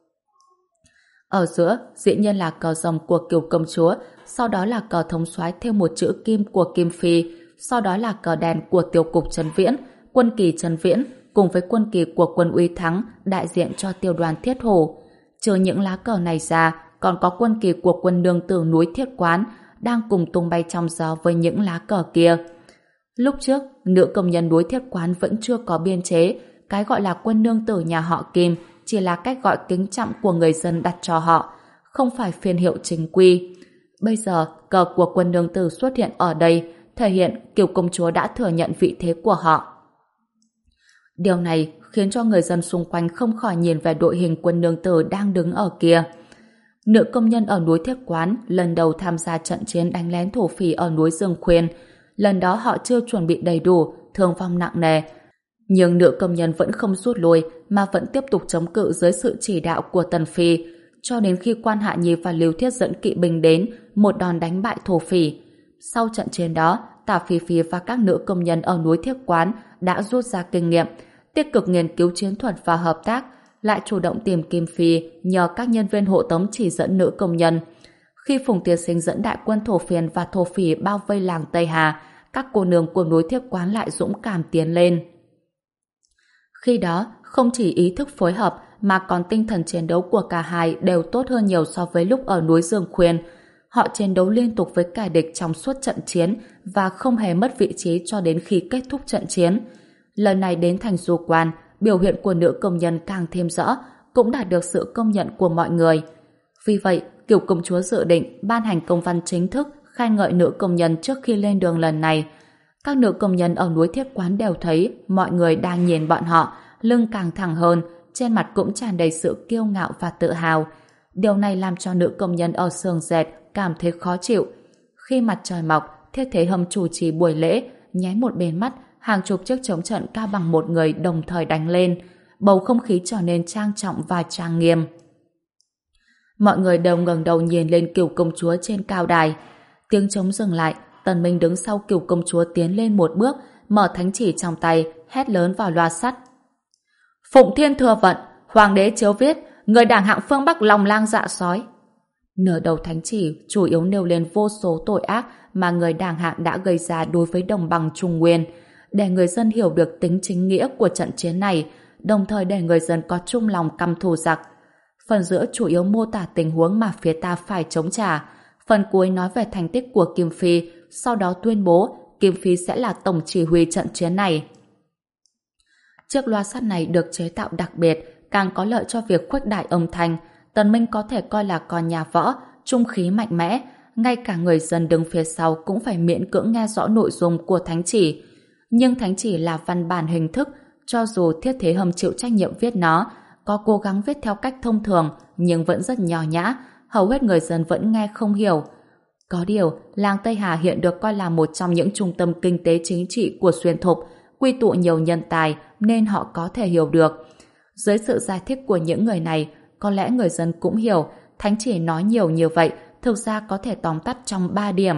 Speaker 1: Ở giữa, dĩ nhiên là cờ rồng của Cửu công chúa, sau đó là cờ thống soái thêm một chữ kim của Kim Phi, sau đó là cờ đèn của tiêu cục Trấn Viễn, quân kỳ Trấn Viễn, cùng với quân kỳ của quân Uy Thắng đại diện cho tiêu đoàn Thiết Hồ. Trừ những lá cờ này ra, còn có quân kỳ của quân nương tử núi Thiết Quán đang cùng tung bay trong gió với những lá cờ kia. Lúc trước, nữ công nhân núi Thiết Quán vẫn chưa có biên chế, cái gọi là quân nương tử nhà họ Kim chỉ là cách gọi kính trọng của người dân đặt cho họ, không phải phiên hiệu chính quy. Bây giờ, cờ của quân nương tử xuất hiện ở đây, thể hiện Cửu công chúa đã thừa nhận vị thế của họ. Điều này khiến cho người dân xung quanh không khỏi nhìn về đội hình quân nương tử đang đứng ở kia. Nữ công nhân ở núi Thiết Quán lần đầu tham gia trận chiến đánh lén thổ phỉ ở núi Dương Khuyên. Lần đó họ chưa chuẩn bị đầy đủ, thương vong nặng nề. Nhưng nữ công nhân vẫn không rút lui mà vẫn tiếp tục chống cự dưới sự chỉ đạo của Tần Phi, cho đến khi Quan Hạ Nhi và Lưu Thiết dẫn kỵ binh đến, một đòn đánh bại thổ phỉ. Sau trận chiến đó, Tả Phi Phi và các nữ công nhân ở núi Thiếc Quán đã rút ra kinh nghiệm, tích cực nghiên cứu chiến thuật và hợp tác, lại chủ động tìm Kim Phi nhờ các nhân viên hộ tống chỉ dẫn nữ công nhân. Khi Phùng Tiên Sinh dẫn đại quân thổ phiền và thổ phỉ bao vây làng Tây Hà, các cô nương của núi Thiếc Quán lại dũng cảm tiến lên. Khi đó, không chỉ ý thức phối hợp mà còn tinh thần chiến đấu của cả hai đều tốt hơn nhiều so với lúc ở núi Dương Khuyên. Họ chiến đấu liên tục với kẻ địch trong suốt trận chiến và không hề mất vị trí cho đến khi kết thúc trận chiến. Lần này đến thành Du Quan, biểu hiện của nữ công nhân càng thêm rõ, cũng đạt được sự công nhận của mọi người. Vì vậy, Kiều công chúa dự định ban hành công văn chính thức khen ngợi nữ công nhân trước khi lên đường lần này. Các nữ công nhân ở núi Thiếc Quán đều thấy mọi người đang nhìn bọn họ, lưng càng thẳng hơn, trên mặt cũng tràn đầy sự kiêu ngạo và tự hào. Điều này làm cho nữ công nhân ở xưởng dệt cảm thấy khó chịu. Khi mặt trời mọc, Thiết Thế Hâm chủ trì buổi lễ, nháy một bên mắt, hàng chục chiếc trống trận cao bằng một người đồng thời đánh lên. Bầu không khí trở nên trang trọng và trang nghiêm. Mọi người đều ngẩng đầu nhìn lên Kiều công chúa trên cao đài. Tiếng trống dừng lại, Tần Minh đứng sau Kiều công chúa tiến lên một bước, mở thánh chỉ trong tay, hét lớn vào loa sắt. Phụng Thiên thừa vận, Hoàng đế chiếu viết, người đảng hạng phương Bắc lòng lang dạ sói. Nửa đầu thánh chỉ chủ yếu nêu lên vô số tội ác mà người đảng hạng đã gây ra đối với đồng bằng Trung Nguyên, để người dân hiểu được tính chính nghĩa của trận chiến này, đồng thời để người dân có chung lòng căm thù giặc. Phần giữa chủ yếu mô tả tình huống mà phía ta phải chống trả, phần cuối nói về thành tích của Kim Phi, sau đó tuyên bố Kim Phi sẽ là tổng chỉ huy trận chiến này. Chiếc loa sắt này được chế tạo đặc biệt, càng có lợi cho việc khuếch đại âm thanh. Tần Minh có thể coi là con nhà võ, trung khí mạnh mẽ, ngay cả người dân đứng phía sau cũng phải miễn cưỡng nghe rõ nội dung của thánh chỉ. Nhưng thánh chỉ là văn bản hình thức, cho dù Thiết Thế Hâm chịu trách nhiệm viết nó, có cố gắng viết theo cách thông thường nhưng vẫn rất nho nhã, hầu hết người dân vẫn nghe không hiểu. Có điều, làng Tây Hà hiện được coi là một trong những trung tâm kinh tế chính trị của Xuyên Thục, quy tụ nhiều nhân tài nên họ có thể hiểu được. Dưới sự giải thích của những người này, có lẽ người dân cũng hiểu thánh chỉ nói nhiều như vậy thực ra có thể tóm tắt trong ba điểm.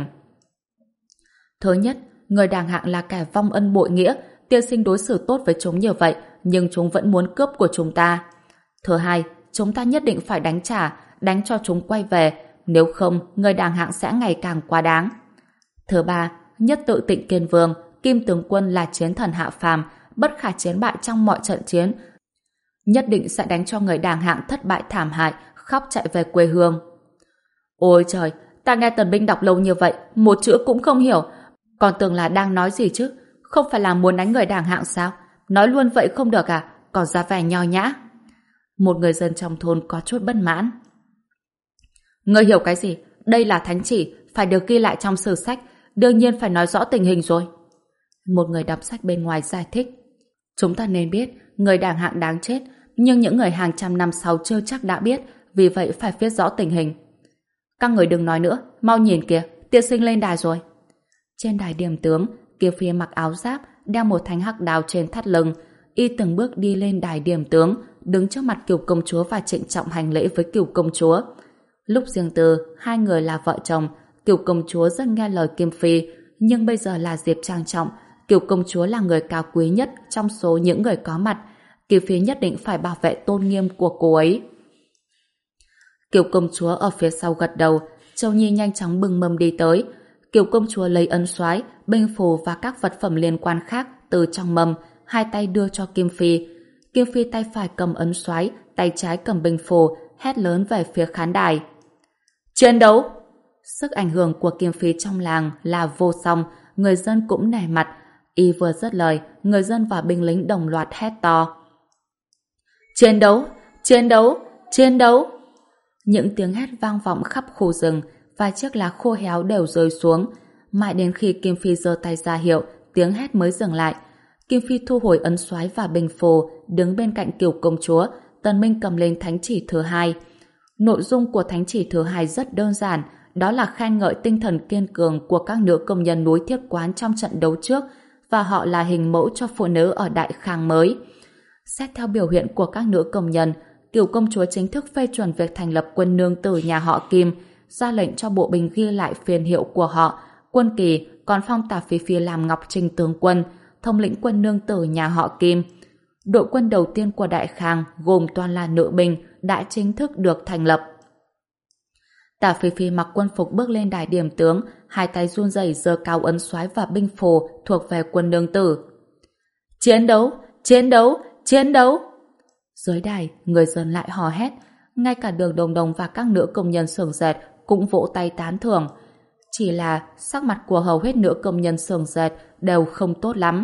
Speaker 1: Thứ nhất, người đàng hạng là kẻ vong ân bội nghĩa, tiên sinh đối xử tốt với chúng như vậy nhưng chúng vẫn muốn cướp của chúng ta. Thứ hai, chúng ta nhất định phải đánh trả, đánh cho chúng quay về, nếu không người đàng hạng sẽ ngày càng quá đáng. Thứ ba, nhất tự Tịnh Kiên Vương, Kim tướng quân là chiến thần hạ phàm, bất khả chiến bại trong mọi trận chiến, nhất định sẽ đánh cho người đàng hạng thất bại thảm hại, khóc chạy về quê hương. Ôi trời, ta nghe Tần Binh đọc lâu như vậy, một chữ cũng không hiểu, còn tưởng là đang nói gì chứ, không phải là muốn đánh người đàng hạng sao? Nói luôn vậy không được à, còn ra vẻ nho nhã. Một người dân trong thôn có chút bất mãn. Ngươi hiểu cái gì? Đây là thánh chỉ, phải được ghi lại trong sử sách, đương nhiên phải nói rõ tình hình rồi. Một người đọc sách bên ngoài giải thích. Chúng ta nên biết, người đàng hạng đáng chết, nhưng những người hàng trăm năm sau chưa chắc đã biết, vì vậy phải viết rõ tình hình. Các người đừng nói nữa, mau nhìn kìa, tiên sinh lên đài rồi. Trên đài điểm tướng, Kiều Phi mặc áo giáp, đeo một thanh hắc đao trên thắt lưng, y từng bước đi lên đài điểm tướng, đứng trước mặt Kiều công chúa và trịnh trọng hành lễ với Kiều công chúa. Lúc riêng tư, hai người là vợ chồng, Kiều công chúa rất nghe lời Kim Phi, nhưng bây giờ là dịp trang trọng, Kiều công chúa là người cao quý nhất trong số những người có mặt, Kiều Phi nhất định phải bảo vệ tôn nghiêm của cô ấy. Kiều công chúa ở phía sau gật đầu, Châu Nhi nhanh chóng bưng mâm đi tới. Kiều công chúa lấy ấn soái, binh phù và các vật phẩm liên quan khác từ trong mâm, hai tay đưa cho Kim Phi. Kim Phi tay phải cầm ấn soái, tay trái cầm binh phù, hét lớn về phía khán đài. Chiến đấu! Sức ảnh hưởng của Kim Phi trong làng là vô song, người dân cũng nể mặt. Y vừa dứt lời, người dân và binh lính đồng loạt hét to. Chiến đấu! Chiến đấu! Chiến đấu! Những tiếng hét vang vọng khắp khu rừng, vài chiếc lá khô héo đều rơi xuống. Mãi đến khi Kim Phi giơ tay ra hiệu, tiếng hét mới dừng lại. Kim Phi thu hồi ấn soái và binh phù, đứng bên cạnh Kiều công chúa. Tần Minh cầm lên thánh chỉ thứ hai. Nội dung của thánh chỉ thứ hai rất đơn giản, đó là khen ngợi tinh thần kiên cường của các nữ công nhân núi Thiếc Quán trong trận đấu trước, và họ là hình mẫu cho phụ nữ ở Đại Khang mới. Xét theo biểu hiện của các nữ công nhân, Kiều công chúa chính thức phê chuẩn việc thành lập quân nương tử nhà họ Kim, ra lệnh cho bộ binh ghi lại phiên hiệu của họ, quân kỳ còn phong Tả Phi Phi làm Ngọc Trình tướng quân, thống lĩnh quân nương tử nhà họ Kim. Đội quân đầu tiên của Đại Khang gồm toàn là nữ binh đã chính thức được thành lập. Tả Phi Phi mặc quân phục bước lên đài điểm tướng, hai tay run rẩy giơ cao ấn soái và binh phù thuộc về quân nương tử. Chiến đấu! Chiến đấu! Chiến đấu! Dưới đài, người dân lại hò hét, ngay cả Đường Đồng Đồng và các nữ công nhân xưởng dệt cũng vỗ tay tán thưởng. Chỉ là sắc mặt của hầu hết nữ công nhân xưởng dệt đều không tốt lắm.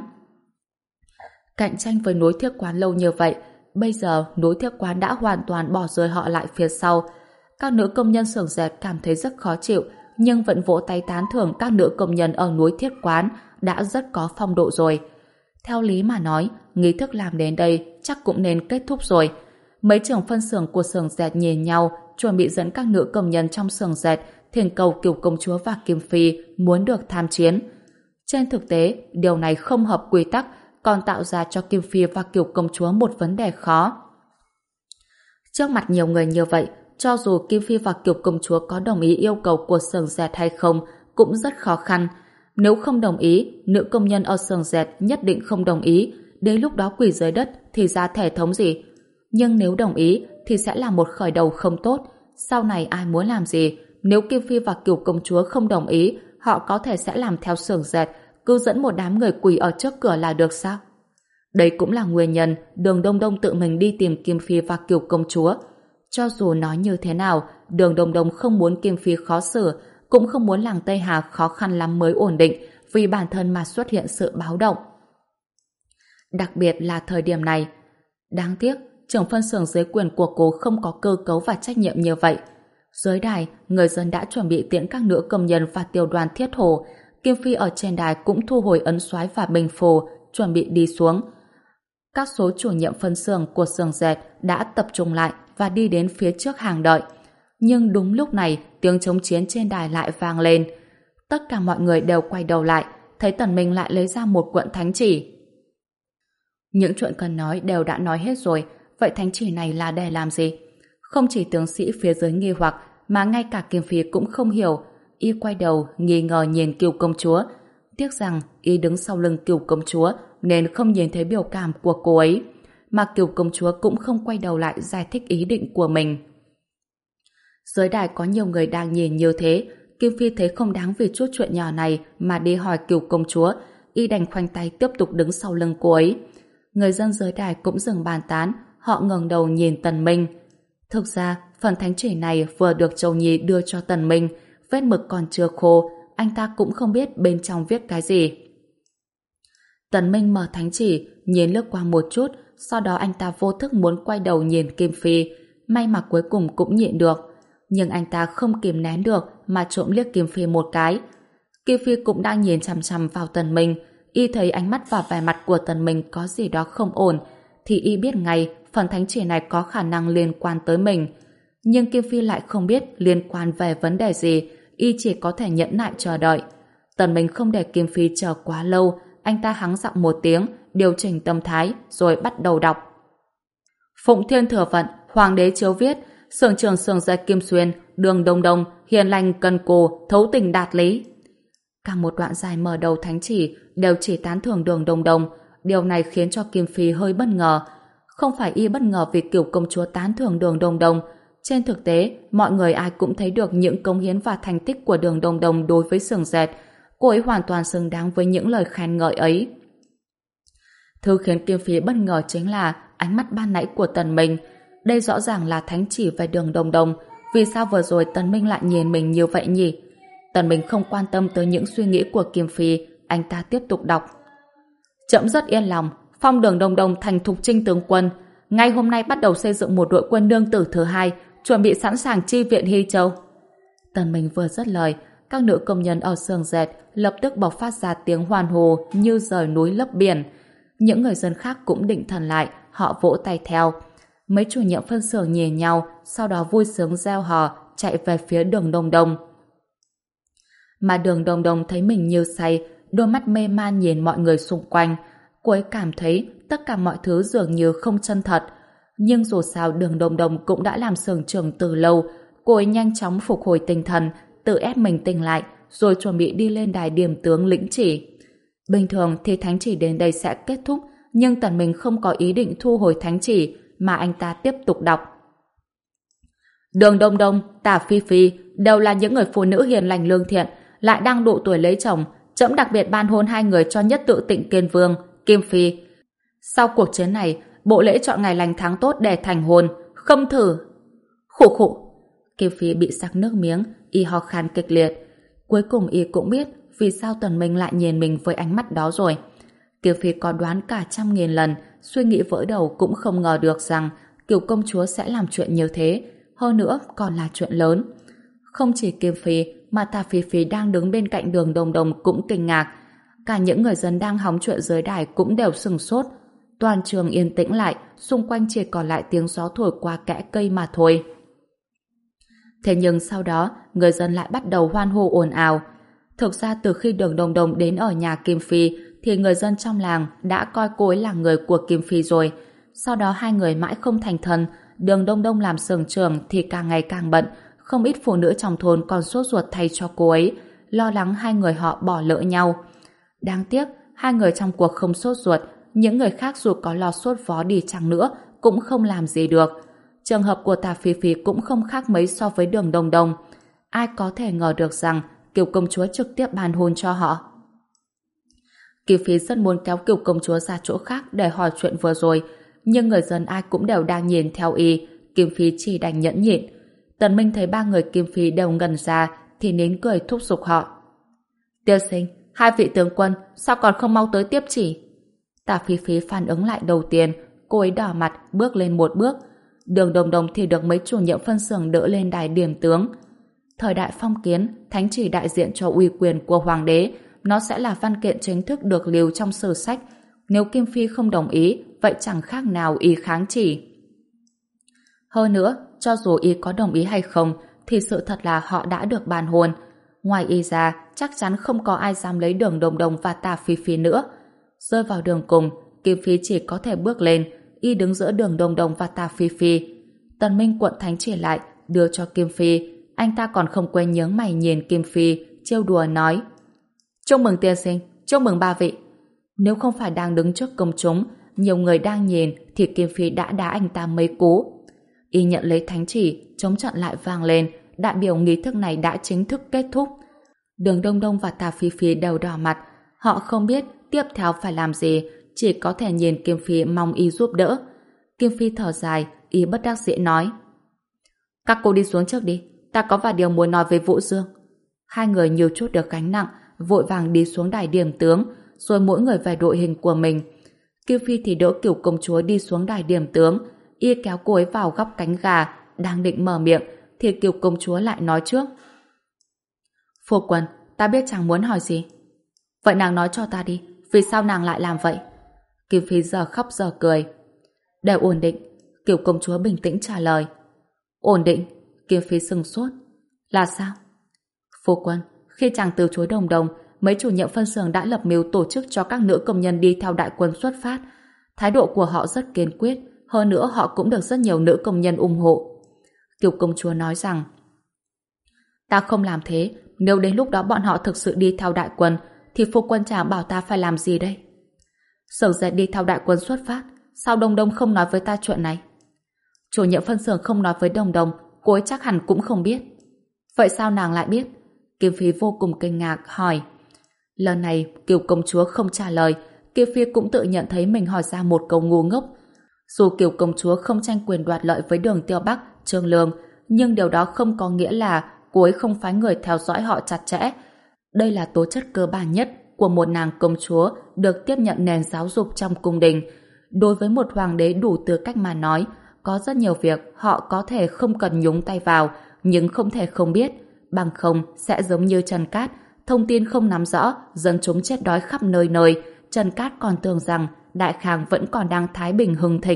Speaker 1: Cạnh tranh với Núi Thiết Quán lâu như vậy, bây giờ Núi Thiết Quán đã hoàn toàn bỏ rơi họ lại phía sau. Các nữ công nhân xưởng dệt cảm thấy rất khó chịu, nhưng vẫn vỗ tay tán thưởng các nữ công nhân ở Núi Thiết Quán đã rất có phong độ rồi. Theo lý mà nói, nghi thức làm đến đây chắc cũng nên kết thúc rồi. Mấy trưởng phân xưởng của xưởng dệt nhìn nhau, chuẩn bị dẫn các nữ công nhân trong xưởng dệt thỉnh cầu Cửu công chúa và Kim Phi muốn được tham chiến. Trên thực tế, điều này không hợp quy tắc, còn tạo ra cho Kim Phi và Cửu công chúa một vấn đề khó. Trước mặt nhiều người như vậy, cho dù Kim Phi và Cửu công chúa có đồng ý yêu cầu của xưởng dệt hay không, cũng rất khó khăn. Nếu không đồng ý, nữ công nhân ở xưởng dệt nhất định không đồng ý, đến lúc đó quỳ dưới đất thì ra thể thống gì. Nhưng nếu đồng ý thì sẽ là một khởi đầu không tốt. Sau này ai muốn làm gì, nếu Kim Phi và Cửu công chúa không đồng ý, họ có thể sẽ làm theo xưởng dệt, cứ dẫn một đám người quỳ ở trước cửa là được sao? Đây cũng là nguyên nhân Đường Đông Đông tự mình đi tìm Kim Phi và Cửu công chúa. Cho dù nói như thế nào, Đường Đông Đông không muốn Kim Phi khó xử, cũng không muốn làng Tây Hà khó khăn lắm mới ổn định, vì bản thân mà xuất hiện sự báo động. Đặc biệt là thời điểm này. Đáng tiếc, trưởng phân xưởng dưới quyền của cô không có cơ cấu và trách nhiệm như vậy. Dưới đài, người dân đã chuẩn bị tiễn các nữ công nhân và tiểu đoàn thiết hổ. Kim Phi ở trên đài cũng thu hồi ấn soái và bình phù, chuẩn bị đi xuống. Các số chủ nhiệm phân xưởng của xưởng dệt đã tập trung lại và đi đến phía trước hàng đợi. Nhưng đúng lúc này, tiếng chống chiến trên đài lại vang lên. Tất cả mọi người đều quay đầu lại, thấy Tần Minh lại lấy ra một cuộn thánh chỉ. Những chuyện cần nói đều đã nói hết rồi, vậy thánh chỉ này là để làm gì? Không chỉ tướng sĩ phía dưới nghi hoặc, mà ngay cả Kim Phi cũng không hiểu. Y quay đầu, nghi ngờ nhìn Cửu công chúa. Tiếc rằng Y đứng sau lưng Cửu công chúa, nên không nhìn thấy biểu cảm của cô ấy. Mà Cửu công chúa cũng không quay đầu lại giải thích ý định của mình. Dưới đài có nhiều người đang nhìn như thế, Kim Phi thấy không đáng vì chút chuyện nhỏ này mà đi hỏi Cửu công chúa. Y đành khoanh tay tiếp tục đứng sau lưng cô ấy. Người dân dưới đài cũng dừng bàn tán, họ ngẩng đầu nhìn Tần Minh. Thực ra, phần thánh chỉ này vừa được Châu Nhi đưa cho Tần Minh, vết mực còn chưa khô, anh ta cũng không biết bên trong viết cái gì. Tần Minh mở thánh chỉ, nhìn lướt qua một chút, sau đó anh ta vô thức muốn quay đầu nhìn Kim Phi, may mà cuối cùng cũng nhịn được. Nhưng anh ta không kìm nén được mà trộm liếc Kim Phi một cái. Kim Phi cũng đang nhìn chằm chằm vào Tần Minh, Y thấy ánh mắt và vẻ mặt của Tần Minh có gì đó không ổn, thì Y biết ngay phần thánh chỉ này có khả năng liên quan tới mình. Nhưng Kim Phi lại không biết liên quan về vấn đề gì, Y chỉ có thể nhẫn nại chờ đợi. Tần Minh không để Kim Phi chờ quá lâu, anh ta hắng giọng một tiếng, điều chỉnh tâm thái, rồi bắt đầu đọc. Phụng Thiên Thừa Vận, Hoàng đế chiếu viết, xưởng trưởng xưởng dệt Kim Xuyên, Đường Đông Đông, hiền lành cần cù, thấu tình đạt lý. Cả một đoạn dài mở đầu thánh chỉ đều chỉ tán thưởng Đường Đông Đông. Điều này khiến cho Kim Phi hơi bất ngờ. Không phải Y bất ngờ vì Cửu công chúa tán thưởng Đường Đông Đông. Trên thực tế, mọi người ai cũng thấy được những công hiến và thành tích của Đường Đông Đông đối với xưởng dệt. Cô ấy hoàn toàn xứng đáng với những lời khen ngợi ấy. Thứ khiến Kim Phi bất ngờ chính là ánh mắt ban nãy của Tần Minh. Đây rõ ràng là thánh chỉ về Đường Đông Đông. Vì sao vừa rồi Tần Minh lại nhìn mình như vậy nhỉ? Tần Minh không quan tâm tới những suy nghĩ của Kim Phi, anh ta tiếp tục đọc. Trẫm rất yên lòng, phong Đường Đông Đông thành Thục Trinh tướng quân. Ngay hôm nay bắt đầu xây dựng một đội quân nương tử thứ hai, chuẩn bị sẵn sàng chi viện Hy Châu. Tần Minh vừa dứt lời, các nữ công nhân ở xưởng dệt lập tức bộc phát ra tiếng hoan hô như rời núi lấp biển. Những người dân khác cũng định thần lại, họ vỗ tay theo. Mấy chủ nhiệm phân xưởng nhìn nhau, sau đó vui sướng reo hò, chạy về phía Đường Đông Đông. Mà Đường Đông Đông thấy mình như say, đôi mắt mê man nhìn mọi người xung quanh. Cô ấy cảm thấy tất cả mọi thứ dường như không chân thật. Nhưng dù sao Đường Đông Đông cũng đã làm xưởng trưởng từ lâu. Cô ấy nhanh chóng phục hồi tinh thần, tự ép mình tỉnh lại, rồi chuẩn bị đi lên đài điểm tướng lĩnh chỉ. Bình thường thì thánh chỉ đến đây sẽ kết thúc, nhưng Tần Minh không có ý định thu hồi thánh chỉ, mà anh ta tiếp tục đọc. Đường Đông Đông, Tả Phi Phi đều là những người phụ nữ hiền lành lương thiện, lại đang độ tuổi lấy chồng. Trẫm đặc biệt ban hôn hai người cho nhất tự Tịnh Kiên Vương, Kim Phi. Sau cuộc chiến này, bộ lễ chọn ngày lành tháng tốt để thành hôn, không thử. Khụ khụ. Kim Phi bị sặc nước miếng, y ho khan kịch liệt. Cuối cùng y cũng biết vì sao Tần Minh lại nhìn mình với ánh mắt đó rồi. Kim Phi có đoán cả trăm nghìn lần, suy nghĩ vỡ đầu cũng không ngờ được rằng Kiều công chúa sẽ làm chuyện như thế, hơn nữa còn là chuyện lớn. Không chỉ Kim Phi mà Tả Phi Phi đang đứng bên cạnh Đường Đồng Đồng cũng kinh ngạc. Cả những người dân đang hóng chuyện dưới đài cũng đều sừng sốt. Toàn trường yên tĩnh lại, xung quanh chỉ còn lại tiếng gió thổi qua kẽ cây mà thôi. Thế nhưng sau đó, người dân lại bắt đầu hoan hô ồn ào. Thực ra từ khi Đường Đồng Đồng đến ở nhà Kim Phi, thì người dân trong làng đã coi cô ấy là người của Kim Phi rồi. Sau đó hai người mãi không thành thân, Đường Đông Đông làm xưởng trưởng thì càng ngày càng bận, không ít phụ nữ trong thôn còn sốt ruột thay cho cô ấy, lo lắng hai người họ bỏ lỡ nhau. Đáng tiếc, hai người trong cuộc không sốt ruột, những người khác dù có lo sốt vó đi chăng nữa cũng không làm gì được. Trường hợp của Tả Phi Phi cũng không khác mấy so với Đường Đông Đông. Ai có thể ngờ được rằng Kiều công chúa trực tiếp ban hôn cho họ. Kim Phi rất muốn kéo Kiều công chúa ra chỗ khác để hỏi chuyện vừa rồi, nhưng người dân ai cũng đều đang nhìn theo y, Kim Phi chỉ đành nhẫn nhịn. Tần Minh thấy ba người Kim Phi đều ngẩn ra thì nín cười thúc giục họ. Tiên sinh, hai vị tướng quân, sao còn không mau tới tiếp chỉ? Tả Phi Phi phản ứng lại đầu tiên, cô ấy đỏ mặt bước lên một bước. Đường Đồng Đồng thì được mấy chủ nhiệm phân xưởng đỡ lên đài điểm tướng. Thời đại phong kiến, thánh chỉ đại diện cho uy quyền của hoàng đế, nó sẽ là văn kiện chính thức được lưu trong sử sách. Nếu Kim Phi không đồng ý, vậy chẳng khác nào y kháng chỉ. Hơn nữa, cho dù y có đồng ý hay không, thì sự thật là họ đã được bàn hôn. Ngoài y ra, chắc chắn không có ai dám lấy Đường Đồng Đồng và Tả Phi Phi nữa. Rơi vào đường cùng, Kim Phi chỉ có thể bước lên, y đứng giữa Đường Đồng Đồng và Tả Phi Phi. Tần Minh cuộn thánh chỉ lại, đưa cho Kim Phi. Anh ta còn không quên nhướng mày nhìn Kim Phi, trêu đùa nói: chúc mừng tiên sinh, chúc mừng ba vị. Nếu không phải đang đứng trước công chúng, nhiều người đang nhìn, thì Kim Phi đã đá anh ta mấy cú. Y nhận lấy thánh chỉ, chống trận lại vang lên, đại biểu nghi thức này đã chính thức kết thúc. Đường Đông Đông và Tả Phi Phi đều đỏ mặt, họ không biết tiếp theo phải làm gì, chỉ có thể nhìn Kim Phi mong y giúp đỡ. Kim Phi thở dài, y bất đắc dĩ nói: các cô đi xuống trước đi, ta có vài điều muốn nói với Vũ Dương. Hai người nhiều chút được gánh nặng, vội vàng đi xuống đài điểm tướng, rồi mỗi người về đội hình của mình. Kim Phi thì đỡ Kiều công chúa đi xuống đài điểm tướng, y kéo cô ấy vào góc cánh gà, đang định mở miệng thì Kiều công chúa lại nói trước: phu quân, ta biết chàng muốn hỏi gì. Vậy nàng nói cho ta đi, vì sao nàng lại làm vậy? Kim Phi giờ khóc giờ cười. Để ổn định, Kiều công chúa bình tĩnh trả lời. Ổn định? Kim Phi sừng sốt. Là sao? Phu quân, khi chàng từ chối Đồng Đồng, mấy chủ nhiệm phân xưởng đã lập mưu tổ chức cho các nữ công nhân đi theo đại quân xuất phát. Thái độ của họ rất kiên quyết, hơn nữa họ cũng được rất nhiều nữ công nhân ủng hộ. Kiều công chúa nói rằng: ta không làm thế, nếu đến lúc đó bọn họ thực sự đi theo đại quân, thì phu quân chàng bảo ta phải làm gì đây? Sở dệt đi theo đại quân xuất phát, sao Đồng Đồng không nói với ta chuyện này? Chủ nhiệm phân xưởng không nói với Đồng Đồng, cô ấy chắc hẳn cũng không biết. Vậy sao nàng lại biết? Kim Phi vô cùng kinh ngạc hỏi. Lần này Kiều công chúa không trả lời, Kim Phi cũng tự nhận thấy mình hỏi ra một câu ngu ngốc. Dù Kiều công chúa không tranh quyền đoạt lợi với Đường Tiêu Bắc, Trương Lương, nhưng điều đó không có nghĩa là cô ấy không phái người theo dõi họ chặt chẽ. Đây là tố chất cơ bản nhất của một nàng công chúa được tiếp nhận nền giáo dục trong cung đình. Đối với một hoàng đế đủ tư cách mà nói, có rất nhiều việc họ có thể không cần nhúng tay vào, nhưng không thể không biết. Bằng không sẽ giống như Trần Cát, thông tin không nắm rõ, dân chúng chết đói khắp nơi nơi. Trần Cát còn tưởng rằng Đại Khang vẫn còn đang thái bình hưng thịnh.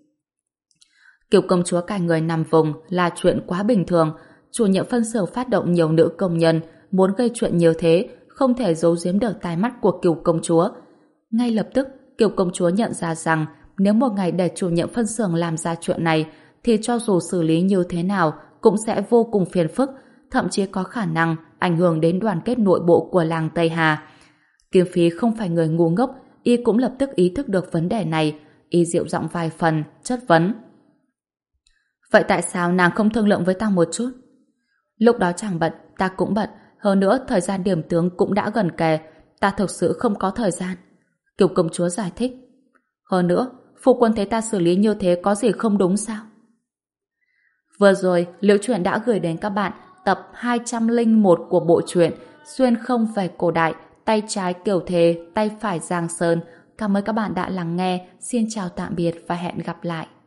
Speaker 1: Kiều công chúa cài người nằm vùng là chuyện quá bình thường. Chủ nhiệm phân xưởng phát động nhiều nữ công nhân, muốn gây chuyện như thế, không thể giấu giếm được tai mắt của Kiều công chúa. Ngay lập tức, Kiều công chúa nhận ra rằng nếu một ngày để chủ nhiệm phân xưởng làm ra chuyện này, thì cho dù xử lý như thế nào cũng sẽ vô cùng phiền phức, thậm chí có khả năng ảnh hưởng đến đoàn kết nội bộ của làng Tây Hà. Kiếm Phi không phải người ngu ngốc, y cũng lập tức ý thức được vấn đề này, y dịu giọng vài phần, chất vấn. Vậy tại sao nàng không thương lượng với ta một chút? Lúc đó chàng bận, ta cũng bận, hơn nữa thời gian điểm tướng cũng đã gần kề, ta thực sự không có thời gian. Kiều công chúa giải thích. Hơn nữa, phu quân thấy ta xử lý như thế có gì không đúng sao? Vừa rồi, Liễu Chuyện đã gửi đến các bạn tập hai trăm lẻ một của bộ truyện Xuyên không về cổ đại, tay trái Kiều Thề, tay phải Giang Sơn. Cảm ơn các bạn đã lắng nghe. Xin chào tạm biệt và hẹn gặp lại.